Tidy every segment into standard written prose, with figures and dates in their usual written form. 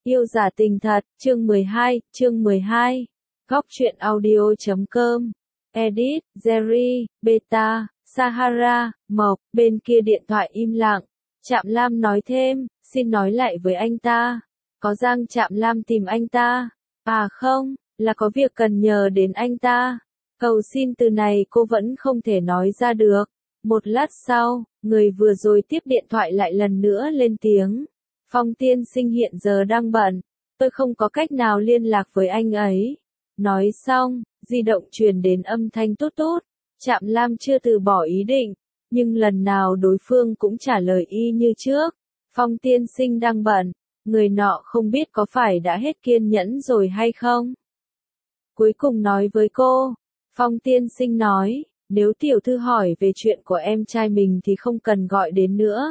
Yêu giả tình thật, chương 12. Góc truyện audio.com. Edit, Jerry, Beta, Sahara, Mộc, bên kia điện thoại im lặng. Trạm Lam nói thêm, xin nói lại với anh ta. Có Giang Trạm Lam tìm anh ta. À không, là có việc cần nhờ đến anh ta. Cầu xin từ này cô vẫn không thể nói ra được. Một lát sau, người vừa rồi tiếp điện thoại lại lần nữa lên tiếng. Phong tiên sinh hiện giờ đang bận, tôi không có cách nào liên lạc với anh ấy. Nói xong, di động truyền đến âm thanh tút tút. Trạm Lam chưa từ bỏ ý định, nhưng lần nào đối phương cũng trả lời y như trước. Phong tiên sinh đang bận, người nọ không biết có phải đã hết kiên nhẫn rồi hay không. Cuối cùng nói với cô, Phong tiên sinh nói, nếu tiểu thư hỏi về chuyện của em trai mình thì không cần gọi đến nữa.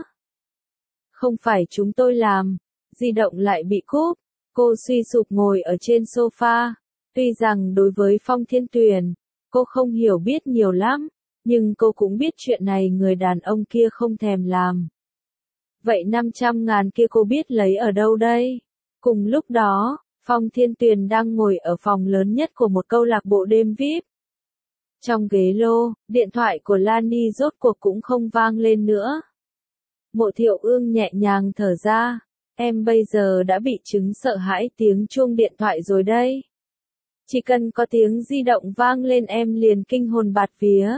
Không phải chúng tôi làm, di động lại bị cúp, cô suy sụp ngồi ở trên sofa. Tuy rằng đối với Phong Thiên Tuyền, cô không hiểu biết nhiều lắm, nhưng cô cũng biết chuyện này người đàn ông kia không thèm làm. Vậy 500.000 kia cô biết lấy ở đâu đây? Cùng lúc đó, Phong Thiên Tuyền đang ngồi ở phòng lớn nhất của một câu lạc bộ đêm VIP. Trong ghế lô, điện thoại của Lani rốt cuộc cũng không vang lên nữa. Mộ Thiệu Ương nhẹ nhàng thở ra, em bây giờ đã bị chứng sợ hãi tiếng chuông điện thoại rồi đây. Chỉ cần có tiếng di động vang lên em liền kinh hồn bạt vía.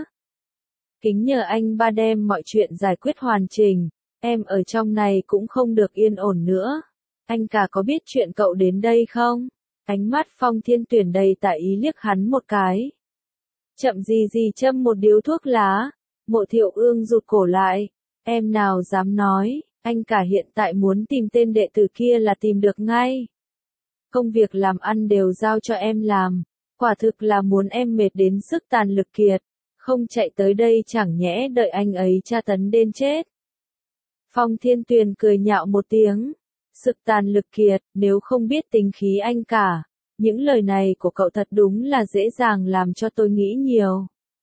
Kính nhờ anh ba đem mọi chuyện giải quyết hoàn chỉnh, em ở trong này cũng không được yên ổn nữa. Anh cả có biết chuyện cậu đến đây không? Ánh mắt Phong Thiên Tuyển đầy tà ý liếc hắn một cái. Chậm gì châm một điếu thuốc lá, Mộ Thiệu Ương rụt cổ lại. Em nào dám nói, anh cả hiện tại muốn tìm tên đệ tử kia là tìm được ngay. Công việc làm ăn đều giao cho em làm, quả thực là muốn em mệt đến sức tàn lực kiệt, không chạy tới đây chẳng nhẽ đợi anh ấy tra tấn đến chết. Phong Thiên Tuyền cười nhạo một tiếng, sức tàn lực kiệt, nếu không biết tính khí anh cả, những lời này của cậu thật đúng là dễ dàng làm cho tôi nghĩ nhiều.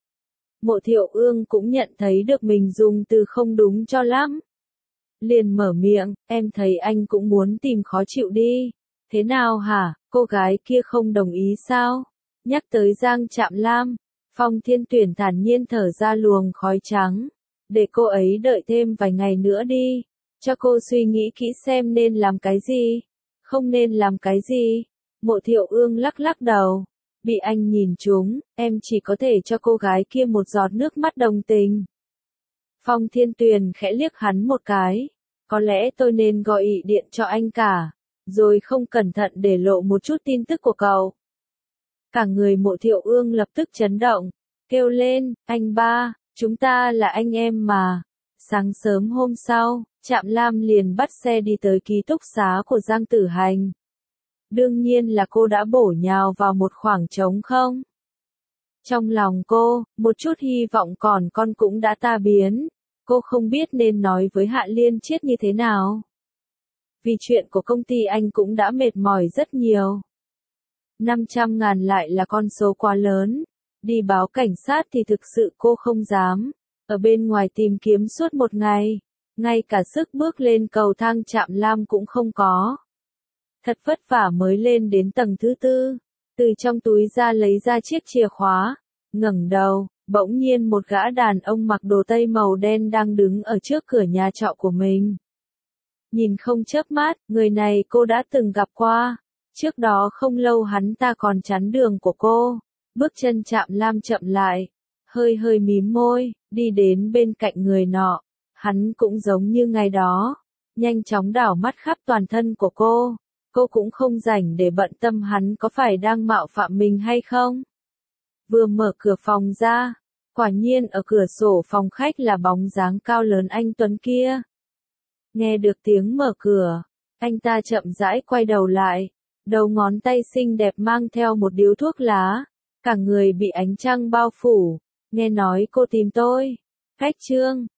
Mộ Thiệu Ương cũng nhận thấy được mình dùng từ không đúng cho lắm. Liền mở miệng, em thấy anh cũng muốn tìm khó chịu đi. Thế nào hả, cô gái kia không đồng ý sao? Nhắc tới Giang Trạm Lam, Phong Thiên Tuyển thản nhiên thở ra luồng khói trắng. Để cô ấy đợi thêm vài ngày nữa đi. Cho cô suy nghĩ kỹ xem nên làm cái gì, không nên làm cái gì. Mộ Thiệu Ương lắc lắc đầu. Bị anh nhìn trúng, em chỉ có thể cho cô gái kia một giọt nước mắt đồng tình. Phong Thiên Tuyền khẽ liếc hắn một cái. Có lẽ tôi nên gọi điện cho anh cả, rồi không cẩn thận để lộ một chút tin tức của cậu. Cả người Mộ Thiệu Ương lập tức chấn động, kêu lên, anh ba, chúng ta là anh em mà. Sáng sớm hôm sau, Trạm Lam liền bắt xe đi tới ký túc xá của Giang Tử Hành. Đương nhiên là cô đã bổ nhào vào một khoảng trống không. Trong lòng cô, một chút hy vọng còn con cũng đã ta biến. Cô không biết nên nói với Hạ Liên Chiết như thế nào. Vì chuyện của công ty anh cũng đã mệt mỏi rất nhiều. 500.000 lại là con số quá lớn. Đi báo cảnh sát thì thực sự cô không dám. Ở bên ngoài tìm kiếm suốt một ngày. Ngay cả sức bước lên cầu thang Trạm Lam cũng không có. Thật vất vả mới lên đến tầng thứ 4. Từ trong túi ra lấy ra chiếc chìa khóa. Ngẩng đầu, bỗng nhiên một gã đàn ông mặc đồ tây màu đen đang đứng ở trước cửa nhà trọ của mình. Nhìn không chớp mắt, người này cô đã từng gặp qua. Trước đó không lâu hắn ta còn chắn đường của cô. Bước chân Trạm Lam chậm lại. Hơi mím môi, đi đến bên cạnh người nọ. Hắn cũng giống như ngày đó. Nhanh chóng đảo mắt khắp toàn thân của cô. Cô cũng không rảnh để bận tâm hắn có phải đang mạo phạm mình hay không. Vừa mở cửa phòng ra, quả nhiên ở cửa sổ phòng khách là bóng dáng cao lớn anh Tuấn kia. Nghe được tiếng mở cửa, anh ta chậm rãi quay đầu lại, đầu ngón tay xinh đẹp mang theo một điếu thuốc lá, cả người bị ánh trăng bao phủ. Nghe nói cô tìm tôi. Khách Trương,